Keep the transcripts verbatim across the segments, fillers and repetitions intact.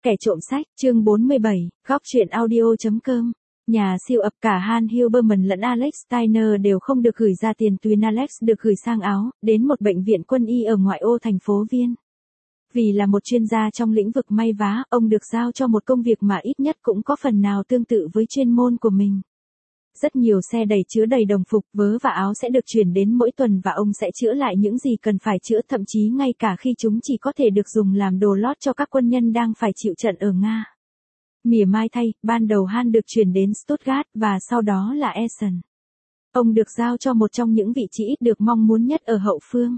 Kẻ trộm sách, chương bốn mươi bảy, góc truyện audio.com. Nhà siêu ập cả Han Hilberman lẫn Alex Steiner đều không được gửi ra tiền tuyến. Alex được gửi sang Áo, đến một bệnh viện quân y ở ngoại ô thành phố Viên. Vì là một chuyên gia trong lĩnh vực may vá, ông được giao cho một công việc mà ít nhất cũng có phần nào tương tự với chuyên môn của mình. Rất nhiều xe đẩy chứa đầy đồng phục, vớ và áo sẽ được chuyển đến mỗi tuần và ông sẽ chữa lại những gì cần phải chữa, thậm chí ngay cả khi chúng chỉ có thể được dùng làm đồ lót cho các quân nhân đang phải chịu trận ở Nga. Mỉa mai thay, ban đầu Han được chuyển đến Stuttgart và sau đó là Essen. Ông được giao cho một trong những vị trí ít được mong muốn nhất ở hậu phương.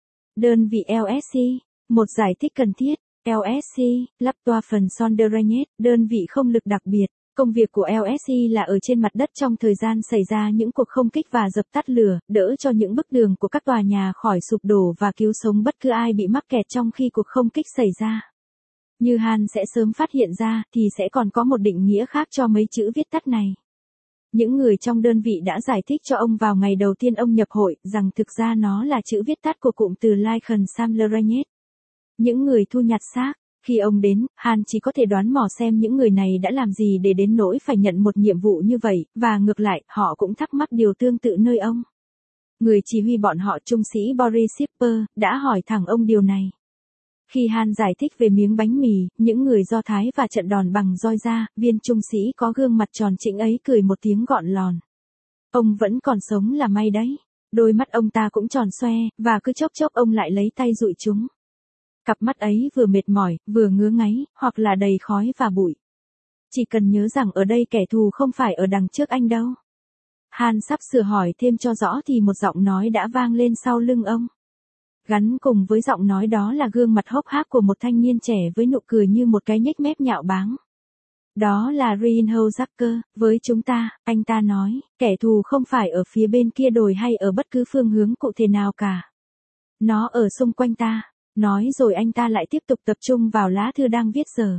Đơn vị lờ ét xê, một giải thích cần thiết, lờ ét xê, Luftwaffe Sondereinheit, đơn vị không lực đặc biệt. Công việc của lờ ét xê là ở trên mặt đất trong thời gian xảy ra những cuộc không kích và dập tắt lửa, đỡ cho những bức tường của các tòa nhà khỏi sụp đổ và cứu sống bất cứ ai bị mắc kẹt trong khi cuộc không kích xảy ra. Như Han sẽ sớm phát hiện ra, thì sẽ còn có một định nghĩa khác cho mấy chữ viết tắt này. Những người trong đơn vị đã giải thích cho ông vào ngày đầu tiên ông nhập hội, rằng thực ra nó là chữ viết tắt của cụm từ Leichensammlereinheit. Những người thu nhặt xác. Khi ông đến, Han chỉ có thể đoán mò xem những người này đã làm gì để đến nỗi phải nhận một nhiệm vụ như vậy, và ngược lại, họ cũng thắc mắc điều tương tự nơi ông. Người chỉ huy bọn họ, trung sĩ Boris Schipper, đã hỏi thẳng ông điều này. Khi Han giải thích về miếng bánh mì, những người Do Thái và trận đòn bằng roi ra, viên trung sĩ có gương mặt tròn trĩnh ấy cười một tiếng gọn lòn. Ông vẫn còn sống là may đấy. Đôi mắt ông ta cũng tròn xoe, và cứ chốc chốc ông lại lấy tay dụi chúng. Cặp mắt ấy vừa mệt mỏi, vừa ngứa ngáy, hoặc là đầy khói và bụi. Chỉ cần nhớ rằng ở đây kẻ thù không phải ở đằng trước anh đâu. Han sắp sửa hỏi thêm cho rõ thì một giọng nói đã vang lên sau lưng ông. Gắn cùng với giọng nói đó là gương mặt hốc hác của một thanh niên trẻ với nụ cười như một cái nhếch mép nhạo báng. Đó là Reinhold Jacker, với chúng ta, anh ta nói, kẻ thù không phải ở phía bên kia đồi hay ở bất cứ phương hướng cụ thể nào cả. Nó ở xung quanh ta. Nói rồi anh ta lại tiếp tục tập trung vào lá thư đang viết giờ.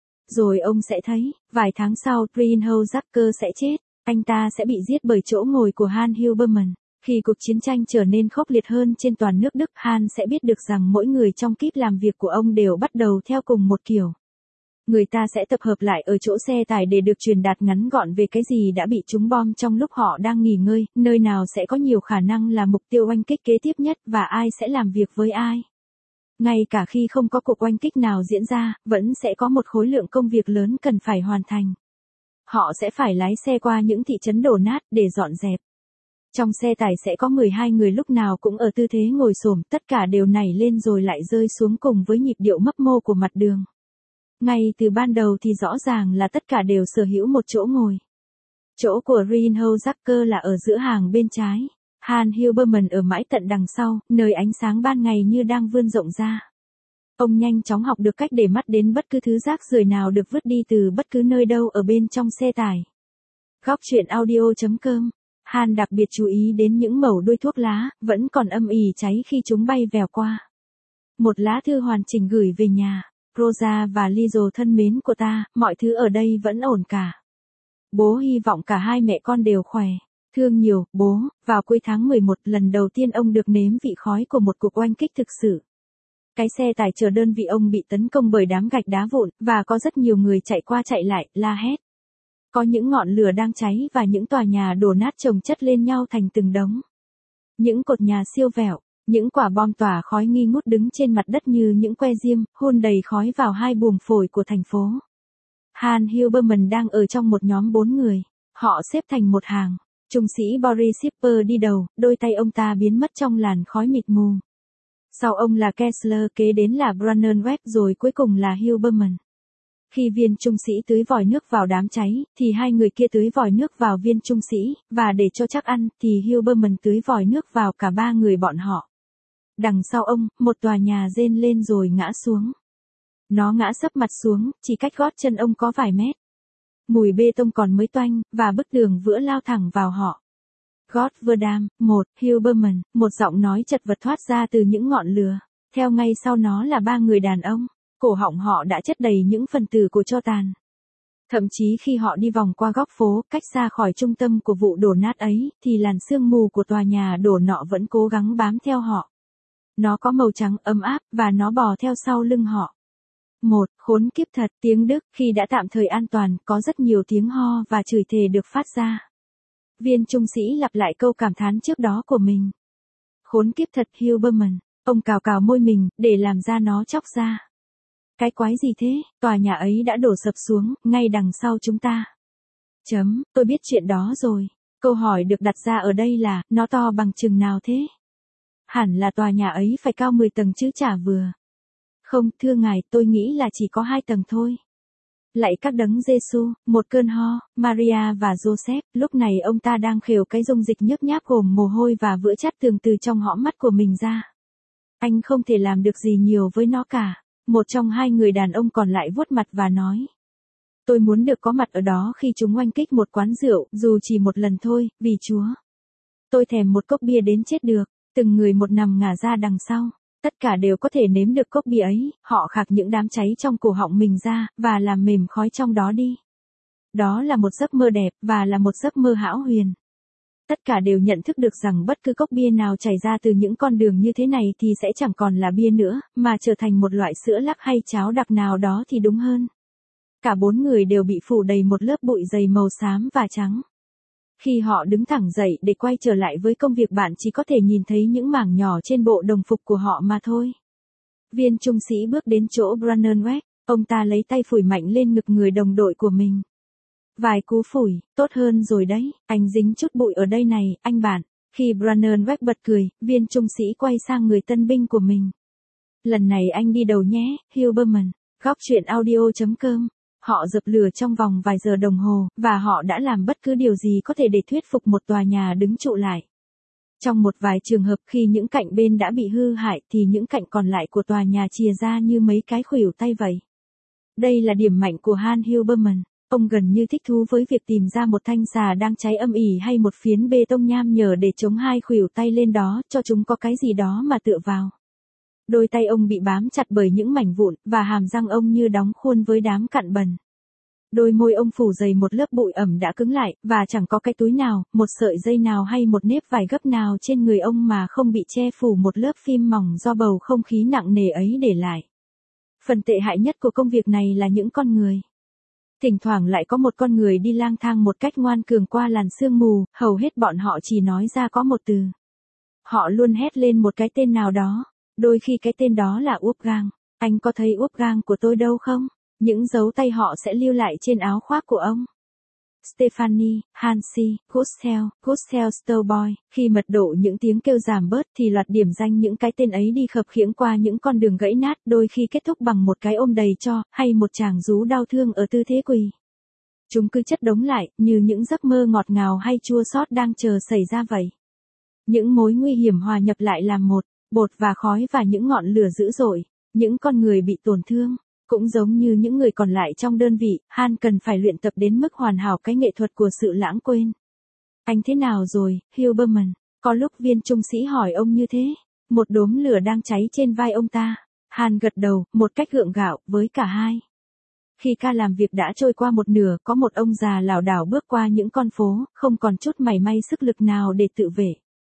Rồi ông sẽ thấy, vài tháng sau, Reinhold Jacker sẽ chết, anh ta sẽ bị giết bởi chỗ ngồi của Han Hilberman. Khi cuộc chiến tranh trở nên khốc liệt hơn trên toàn nước Đức, Han sẽ biết được rằng mỗi người trong kíp làm việc của ông đều bắt đầu theo cùng một kiểu. Người ta sẽ tập hợp lại ở chỗ xe tải để được truyền đạt ngắn gọn về cái gì đã bị trúng bom trong lúc họ đang nghỉ ngơi, nơi nào sẽ có nhiều khả năng là mục tiêu oanh kích kế tiếp nhất và ai sẽ làm việc với ai. Ngay cả khi không có cuộc oanh kích nào diễn ra, vẫn sẽ có một khối lượng công việc lớn cần phải hoàn thành. Họ sẽ phải lái xe qua những thị trấn đổ nát để dọn dẹp. Trong xe tải sẽ có mười hai người lúc nào cũng ở tư thế ngồi xổm, tất cả đều nảy lên rồi lại rơi xuống cùng với nhịp điệu mấp mô của mặt đường. Ngay từ ban đầu thì rõ ràng là tất cả đều sở hữu một chỗ ngồi. Chỗ của Reinhold Jacker là ở giữa hàng bên trái. Han Hilberman ở mãi tận đằng sau, nơi ánh sáng ban ngày như đang vươn rộng ra. Ông nhanh chóng học được cách để mắt đến bất cứ thứ rác rưởi nào được vứt đi từ bất cứ nơi đâu ở bên trong xe tải. Góc truyện audio.com. Han đặc biệt chú ý đến những mẩu đuôi thuốc lá, vẫn còn âm ỉ cháy khi chúng bay vèo qua. Một lá thư hoàn chỉnh gửi về nhà. Rosa và Lizo thân mến của ta, mọi thứ ở đây vẫn ổn cả. Bố hy vọng cả hai mẹ con đều khỏe. Thương nhiều, bố. Vào cuối tháng mười một, lần đầu tiên ông được nếm vị khói của một cuộc oanh kích thực sự. Cái xe tải chở đơn vị ông bị tấn công bởi đám gạch đá vụn, và có rất nhiều người chạy qua chạy lại, la hét. Có những ngọn lửa đang cháy và những tòa nhà đổ nát chồng chất lên nhau thành từng đống. Những cột nhà siêu vẹo, những quả bom tỏa khói nghi ngút đứng trên mặt đất như những que diêm, hun đầy khói vào hai buồng phổi của thành phố. Han Hilberman đang ở trong một nhóm bốn người. Họ xếp thành một hàng. Trung sĩ Boris Schipper đi đầu, đôi tay ông ta biến mất trong làn khói mịt mù. Sau ông là Kessler, kế đến là Brannenweg, rồi cuối cùng là Hilberman. Khi viên trung sĩ tưới vòi nước vào đám cháy, thì hai người kia tưới vòi nước vào viên trung sĩ, và để cho chắc ăn, thì Hilberman tưới vòi nước vào cả ba người bọn họ. Đằng sau ông, một tòa nhà rên lên rồi ngã xuống. Nó ngã sấp mặt xuống, chỉ cách gót chân ông có vài mét. Mùi bê tông còn mới toanh, và bức tường vữa lao thẳng vào họ. Gottwerdam, một, Hilberman, một giọng nói chật vật thoát ra từ những ngọn lửa. Theo ngay sau nó là ba người đàn ông. Cổ họng họ đã chất đầy những phần tử của tro tàn. Thậm chí khi họ đi vòng qua góc phố, cách xa khỏi trung tâm của vụ đổ nát ấy, thì làn sương mù của tòa nhà đổ nọ vẫn cố gắng bám theo họ. Nó có màu trắng ấm áp, và nó bò theo sau lưng họ. một. Khốn kiếp thật, tiếng Đức, khi đã tạm thời an toàn, có rất nhiều tiếng ho và chửi thề được phát ra. Viên trung sĩ lặp lại câu cảm thán trước đó của mình. Khốn kiếp thật Hilberman, ông cào cào môi mình, để làm ra nó chóc ra. Cái quái gì thế, tòa nhà ấy đã đổ sập xuống, ngay đằng sau chúng ta. Chấm, tôi biết chuyện đó rồi. Câu hỏi được đặt ra ở đây là, nó to bằng chừng nào thế? Hẳn là tòa nhà ấy phải cao mười tầng chứ chả vừa. Không, thưa ngài, tôi nghĩ là chỉ có hai tầng thôi. Lạy các đấng Giêsu, một cơn ho, Maria và Joseph, lúc này ông ta đang khều cái dung dịch nhớp nháp gồm mồ hôi và vữa chát tường từ trong hõm mắt của mình ra. Anh không thể làm được gì nhiều với nó cả. Một trong hai người đàn ông còn lại vuốt mặt và nói. Tôi muốn được có mặt ở đó khi chúng oanh kích một quán rượu, dù chỉ một lần thôi, vì Chúa. Tôi thèm một cốc bia đến chết được, từng người một nằm ngả ra đằng sau. Tất cả đều có thể nếm được cốc bia ấy, họ khạc những đám cháy trong cổ họng mình ra, và làm mềm khói trong đó đi. Đó là một giấc mơ đẹp, và là một giấc mơ hão huyền. Tất cả đều nhận thức được rằng bất cứ cốc bia nào chảy ra từ những con đường như thế này thì sẽ chẳng còn là bia nữa, mà trở thành một loại sữa lắc hay cháo đặc nào đó thì đúng hơn. Cả bốn người đều bị phủ đầy một lớp bụi dày màu xám và trắng. Khi họ đứng thẳng dậy để quay trở lại với công việc, bạn chỉ có thể nhìn thấy những mảng nhỏ trên bộ đồng phục của họ mà thôi. Viên trung sĩ bước đến chỗ Brandenburg, ông ta lấy tay phủi mạnh lên ngực người đồng đội của mình. Vài cú phủi, tốt hơn rồi đấy, anh dính chút bụi ở đây này, anh bạn. Khi Brandenburg bật cười, viên trung sĩ quay sang người tân binh của mình. Lần này anh đi đầu nhé, Hilberman. Góc truyện audio chấm com. Họ dập lửa trong vòng vài giờ đồng hồ, và họ đã làm bất cứ điều gì có thể để thuyết phục một tòa nhà đứng trụ lại. Trong một vài trường hợp khi những cạnh bên đã bị hư hại thì những cạnh còn lại của tòa nhà chìa ra như mấy cái khuỷu tay vậy. Đây là điểm mạnh của Hans Hilberman. Ông gần như thích thú với việc tìm ra một thanh xà đang cháy âm ỉ hay một phiến bê tông nham nhở để chống hai khuỷu tay lên đó, cho chúng có cái gì đó mà tựa vào. Đôi tay ông bị bám chặt bởi những mảnh vụn, và hàm răng ông như đóng khuôn với đám cặn bẩn. Đôi môi ông phủ dày một lớp bụi ẩm đã cứng lại, và chẳng có cái túi nào, một sợi dây nào hay một nếp vải gấp nào trên người ông mà không bị che phủ một lớp phim mỏng do bầu không khí nặng nề ấy để lại. Phần tệ hại nhất của công việc này là những con người. Thỉnh thoảng lại có một con người đi lang thang một cách ngoan cường qua làn sương mù, hầu hết bọn họ chỉ nói ra có một từ. Họ luôn hét lên một cái tên nào đó, đôi khi cái tên đó là Wolfgang. Anh có thấy Wolfgang của tôi đâu không? Những dấu tay họ sẽ lưu lại trên áo khoác của ông. Stephanie, Hansi, Gustav, Gustav Stowboy. Khi mật độ những tiếng kêu giảm bớt thì loạt điểm danh những cái tên ấy đi khập khiễng qua những con đường gãy nát, đôi khi kết thúc bằng một cái ôm đầy tro, hay một tràng rú đau thương ở tư thế quỳ. Chúng cứ chất đống lại, như những giấc mơ ngọt ngào hay chua xót đang chờ xảy ra vậy. Những mối nguy hiểm hòa nhập lại làm một, bột và khói và những ngọn lửa dữ dội, những con người bị tổn thương. Cũng giống như những người còn lại trong đơn vị, Han cần phải luyện tập đến mức hoàn hảo cái nghệ thuật của sự lãng quên. Anh thế nào rồi, Hilberman? Có lúc viên trung sĩ hỏi ông như thế. Một đốm lửa đang cháy trên vai ông ta. Han gật đầu, một cách gượng gạo, với cả hai. Khi ca làm việc đã trôi qua một nửa, có một ông già lảo đảo bước qua những con phố, không còn chút mảy may sức lực nào để tự vệ.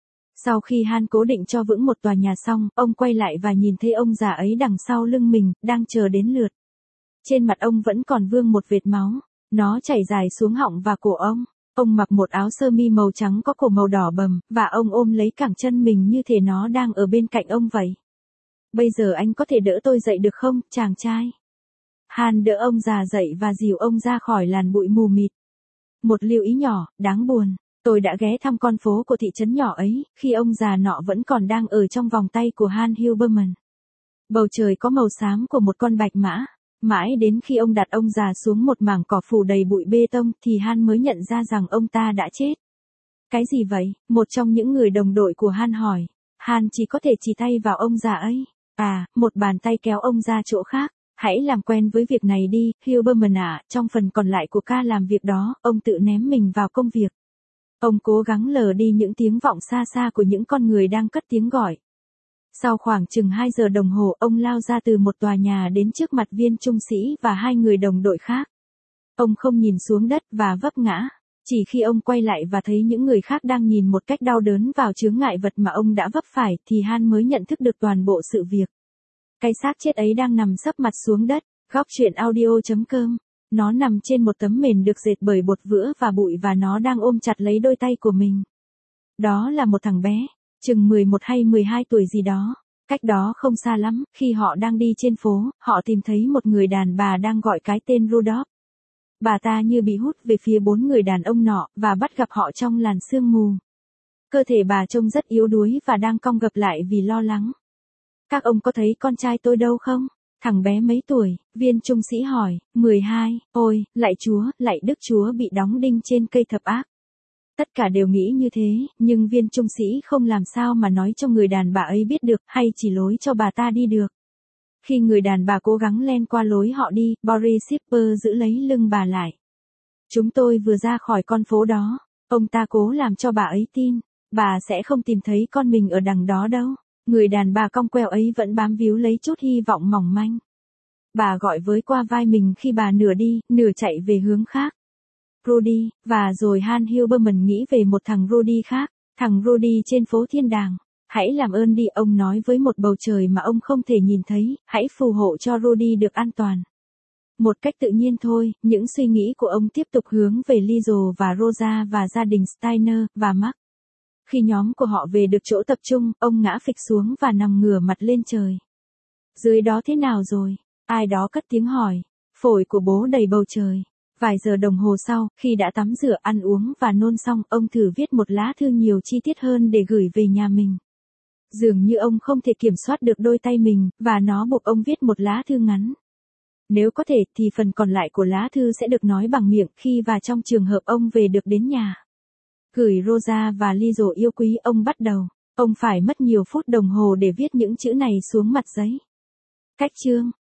Sau khi Han cố định cho vững một tòa nhà xong, ông quay lại và nhìn thấy ông già ấy đằng sau lưng mình, đang chờ đến lượt. Trên mặt ông vẫn còn vương một vệt máu, nó chảy dài xuống họng và cổ ông. Ông mặc một áo sơ mi màu trắng có cổ màu đỏ bầm, và ông ôm lấy cẳng chân mình như thể nó đang ở bên cạnh ông vậy. Bây giờ anh có thể đỡ tôi dậy được không, chàng trai? Han đỡ ông già dậy và dìu ông ra khỏi làn bụi mù mịt. Một lưu ý nhỏ, đáng buồn. Tôi đã ghé thăm con phố của thị trấn nhỏ ấy, khi ông già nọ vẫn còn đang ở trong vòng tay của Hans Hilberman. Bầu trời có màu xám của một con bạch mã. Mãi đến khi ông đặt ông già xuống một mảng cỏ phủ đầy bụi bê tông thì Han mới nhận ra rằng ông ta đã chết. Cái gì vậy? Một trong những người đồng đội của Han hỏi. Han chỉ có thể chỉ tay vào ông già ấy. À, một bàn tay kéo ông ra chỗ khác. Hãy làm quen với việc này đi, Hilberman ạ. Trong phần còn lại của ca làm việc đó, ông tự ném mình vào công việc. Ông cố gắng lờ đi những tiếng vọng xa xa của những con người đang cất tiếng gọi. Sau khoảng chừng hai giờ đồng hồ, ông lao ra từ một tòa nhà đến trước mặt viên trung sĩ và hai người đồng đội khác. Ông không nhìn xuống đất và vấp ngã. Chỉ khi ông quay lại và thấy những người khác đang nhìn một cách đau đớn vào chướng ngại vật mà ông đã vấp phải thì Han mới nhận thức được toàn bộ sự việc. Cái xác chết ấy đang nằm sấp mặt xuống đất, Góc truyện audio.com. Nó nằm trên một tấm mền được dệt bởi bột vữa và bụi và nó đang ôm chặt lấy đôi tay của mình. Đó là một thằng bé, chừng mười một hay mười hai tuổi gì đó. Cách đó không xa lắm, khi họ đang đi trên phố, họ tìm thấy một người đàn bà đang gọi cái tên Rudolph. Bà ta như bị hút về phía bốn người đàn ông nọ, và bắt gặp họ trong làn sương mù. Cơ thể bà trông rất yếu đuối và đang cong gập lại vì lo lắng. Các ông có thấy con trai tôi đâu không? Thằng bé mấy tuổi, viên trung sĩ hỏi. mười hai, ôi, lạy Chúa, lạy Đức Chúa bị đóng đinh trên cây thập ác. Tất cả đều nghĩ như thế, nhưng viên trung sĩ không làm sao mà nói cho người đàn bà ấy biết được, hay chỉ lối cho bà ta đi được. Khi người đàn bà cố gắng len qua lối họ đi, Boris Shipper giữ lấy lưng bà lại. Chúng tôi vừa ra khỏi con phố đó, ông ta cố làm cho bà ấy tin, bà sẽ không tìm thấy con mình ở đằng đó đâu. Người đàn bà cong queo ấy vẫn bám víu lấy chút hy vọng mỏng manh. Bà gọi với qua vai mình khi bà nửa đi, nửa chạy về hướng khác. Rudy, và rồi Han Hilberman nghĩ về một thằng Rudy khác, thằng Rudy trên phố Thiên Đàng. Hãy làm ơn đi, ông nói với một bầu trời mà ông không thể nhìn thấy, hãy phù hộ cho Rudy được an toàn. Một cách tự nhiên thôi, những suy nghĩ của ông tiếp tục hướng về Lizo và Rosa và gia đình Steiner và Mark. Khi nhóm của họ về được chỗ tập trung, ông ngã phịch xuống và nằm ngửa mặt lên trời. Dưới đó thế nào rồi? Ai đó cất tiếng hỏi. Phổi của bố đầy bầu trời. Vài giờ đồng hồ sau, khi đã tắm rửa, ăn uống và nôn xong, ông thử viết một lá thư nhiều chi tiết hơn để gửi về nhà mình. Dường như ông không thể kiểm soát được đôi tay mình, và nó buộc ông viết một lá thư ngắn. Nếu có thể, thì phần còn lại của lá thư sẽ được nói bằng miệng khi và trong trường hợp ông về được đến nhà. Gửi Rosa và Lizo yêu quý, ông bắt đầu. Ông phải mất nhiều phút đồng hồ để viết những chữ này xuống mặt giấy. Cách chương.